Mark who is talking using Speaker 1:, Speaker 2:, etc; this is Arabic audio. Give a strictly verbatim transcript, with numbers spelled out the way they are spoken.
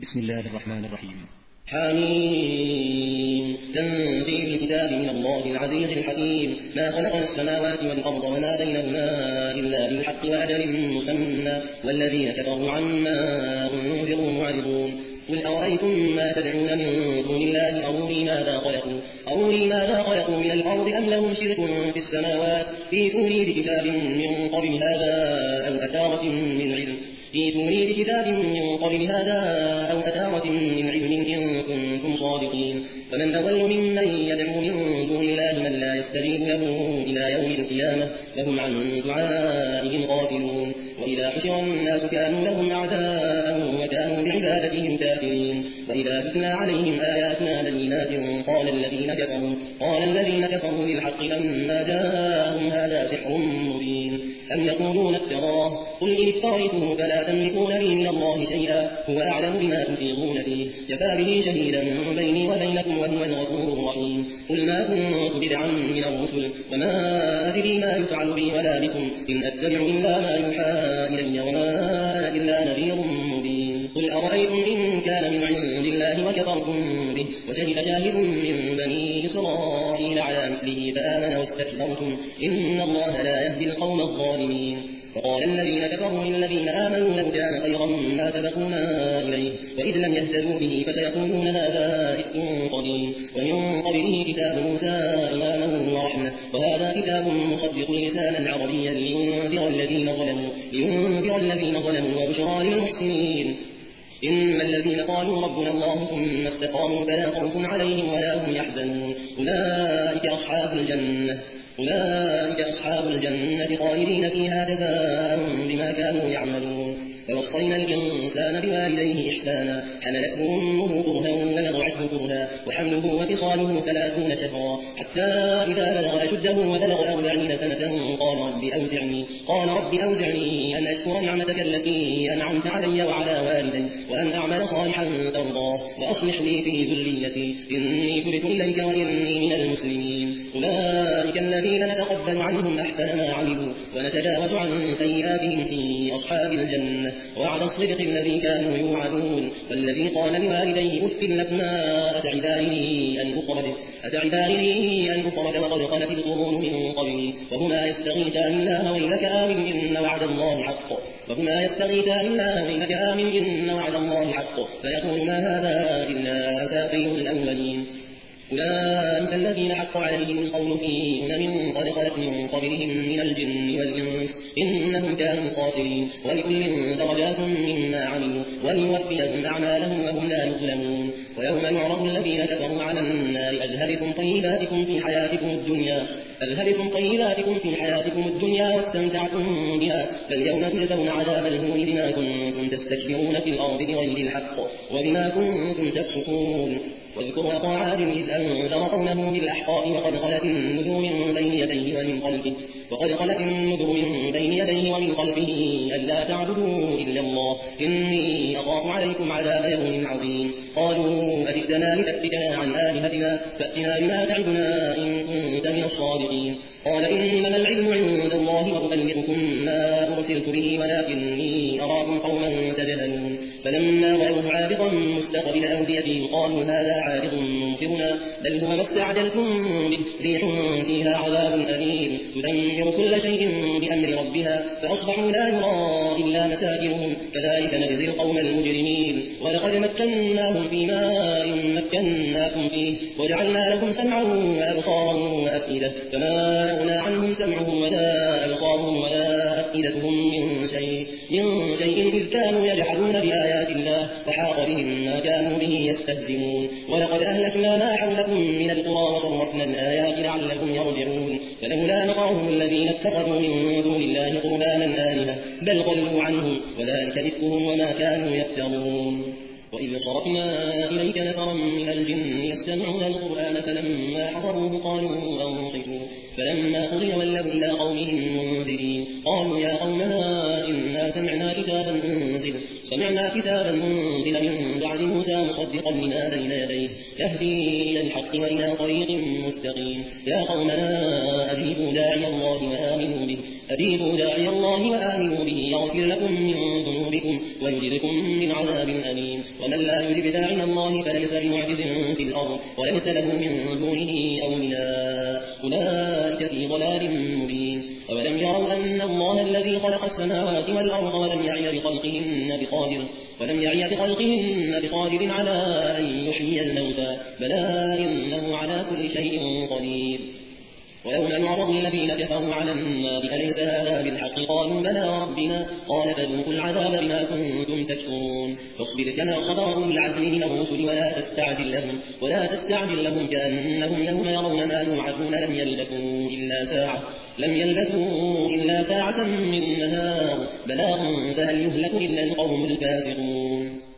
Speaker 1: بسم الله الرحمن الرحيم.
Speaker 2: حميم. تنزيل الكتاب من الله العزيز الحكيم. ما خلقنا السماوات والأرض وما بينهما إلا بالحق وأجل مسمى والذين كفروا عما أنذروا معرضون. قل أرأيتم ما تدعون من دون الله أروني ماذا خلقوا أروني ماذا خلقوا من الأرض أم لهم شرك في السماوات ائتوني بكتاب من قبل هذا أو أثارة من علم ائتوني بكتاب من قبل هذا أو أثارة من علم إن كنتم صادقين. فمن أضل ممن يدعو من دون الله من لا يستجيب له إلى يوم القيامة وهم عن دعائهم غافلون. وإذا حشر الناس كانوا لهم أعداء وكانوا بعبادتهم كافرين. وإذا تتلى عليهم آياتنا بينات قال الذين كفروا قال الذين كفروا للحق لما جاءهم هذا سحر مبين أم يقولون افتراه قل إن افتريته فلا تملكون لي من الله شيئا هو أعلم بما تفيضون فيه كفى به شهيدا بيني وبينكم وهو الغفور الرحيم. قل ما كنت بدعا من الرسل وما أدري ما يفعل بي ولا بكم إن أتبع إلا ما يوحى إلي وما أنا إلا نذير مبين. قل أرأيتم إن كان من عند الله وكفرتم به وشهد شاهد من بني إسرائيل على مثله فآمن واستكبرتم إن الله لا يهدي القوم الظالمين. وقال الذين كفروا للذين آمنوا لو كان خيرا ما سبقونا إليه وإذ لم يهتدوا به فسيقولون هذا إفك قديم ومن قبله كتاب موسى إماما ورحمة وهذا كتاب مصدق لسانا عربيا لينذر الذين ظلموا لينذر الذين ظلموا وبشرى للمحسنين. إن الذين قالوا ربنا الله ثم استقاموا فلا خوف عليهم ولا هم يحزنون أولئك أصحاب الجنة أولئك أصحاب الجنة خالدين فيها جزاء بما كانوا يعملون. فوصينا الإنسان بوالديه إحسانا حملته أمه كرها ووضعته كرها وحمله وفصاله ثلاثون شهرا حتى إذا بلغ أشده وبلغ أربعين سنة قال رب أوزعني قال رب أوزعني أن أشكر نعمتك التي أنعمت علي وعلى والدي وأن أعمل صالحا ترضاه وأصلح لي في ذريتي إني تبت إليك وإني من المسلمين. أولئك الذين نتقبل عنهم أحسن ما عملوا ونتجاوز عن سيئاتهم في أصحاب الجنة وعلى الصدق الذي كانوا يوعدون. والذي قال لوالديه أف لكما أتعدانني أن أخرج أتعدانني أن أخرج وقد خلت القرون من قبلي وهما يستغيثان الله ويلك آمن إن وعد الله حق وهما يستغيثان الله ويلك آمن إن وعد الله حق فيقول ما هذا إلا أساطير الأولين. أولئك الذين حق عليهم القول في أمم قد خلت من قبلهم من الجن والإنس إنهم كانوا خاسرين. ولكل درجات مما عملوا وليوفيهم أعمالهم وهم لا يظلمون. ويوم يعرض الذين كفروا على النار أذهبتم طيباتكم في حياتكم الدنيا أذهبتم طيباتكم في حياتكم الدنيا واستمتعتم بها فاليوم تجزون عذاب الهون بما كنتم تستكبرون في الأرض بغير الحق وبما كنتم تفسقون. واذكروا أخا عاد إذ أنذر قومه بالأحقاف وقد خلت النذر من بين يديه ومن خلفه وقد خلت النذر من بين يديه ومن خلفه ألا تعبدوا إلا الله إني أخاف عليكم عذاب يوم عظيم. قالوا أجئتنا لتأفكنا عن آلهتنا فأتنا بما تعدنا إن كنت من الصادقين. قال إنما العلم عند الله وأبلغكم ما أرسلت به ولكني أراكم قوما تجهلون. فلما رأوه عارضا مستقبل أوديتهم قالوا هذا عارض ممطرنا بل هو ما استعجلتم به ريح فيها عذاب أليم تدمر كل شيء بأمر ربها فأصبحوا لا يرى إلا مساكنهم كذلك نجزي القوم المجرمين. ولقد مكناهم في ماء مكناكم فيه وجعلنا لهم سمعا وأبصارا وأفئدة فما أغنى عنهم سمعهم ولا أبصارهم ولا أفئدتهم من شيء من شيء إذ كانوا يجحدون بآيات الله وحاق بهم ما كانوا به يستهزئون. ولقد أهلكنا ما حولكم من القرى وصرفنا الآيات لعلكم يرجعون. فلولا نصرهم الذين اتخذوا من دون الله قربانا آلهة بل ضلوا عنهم وذلك إفكهم وما كانوا يفترون. وإذ صرفنا إليك نفرا من الجن يستمعون القرآن فلما حضروه قالوا أنصتوا فلما قضي ولوا إلى قومهم منذرين قالوا يا قومنا إنا سمعنا كتابا أنزل سمعنا كتابا أنزل من بعد بعد موسى مصدقا لما بين يديه يهدي إلى الحق وإلى طريق مستقيم يا قومنا أجيبوا داعي الله وآمنوا به أجيبوا داعي الله وآمنوا به يغفر لكم من ذنوبكم ويجركم من عذاب أليم ومن لا يجب داعي الله فليس بمعجز في الأرض وليس له من دونه أولياء أولئك في ضلال مبين أولم يروا أن الله الذي خلق السماوات والأرض ولم يعي بخلقهن بقادر ولم يعي بخلقهن بقادر على أن يحيي الموتى بلى إنه على كل شيء قدير ويوم يعرض الذين كفروا على النار أليس هذا بالحق قالوا بلى ربنا قال فذوقوا العذاب بما كنتم تكفرون فاصبر كما صبر أولو العزم من الرسل ولا تستعجل لهم ولا تستعجل لهم كأنهم يوم يرون ما يوعدون لم يلبثوا إلا ساعة لم يلبثوا إلا ساعة من نهار بلاغ فهل يهلك إلا القوم الفاسقون.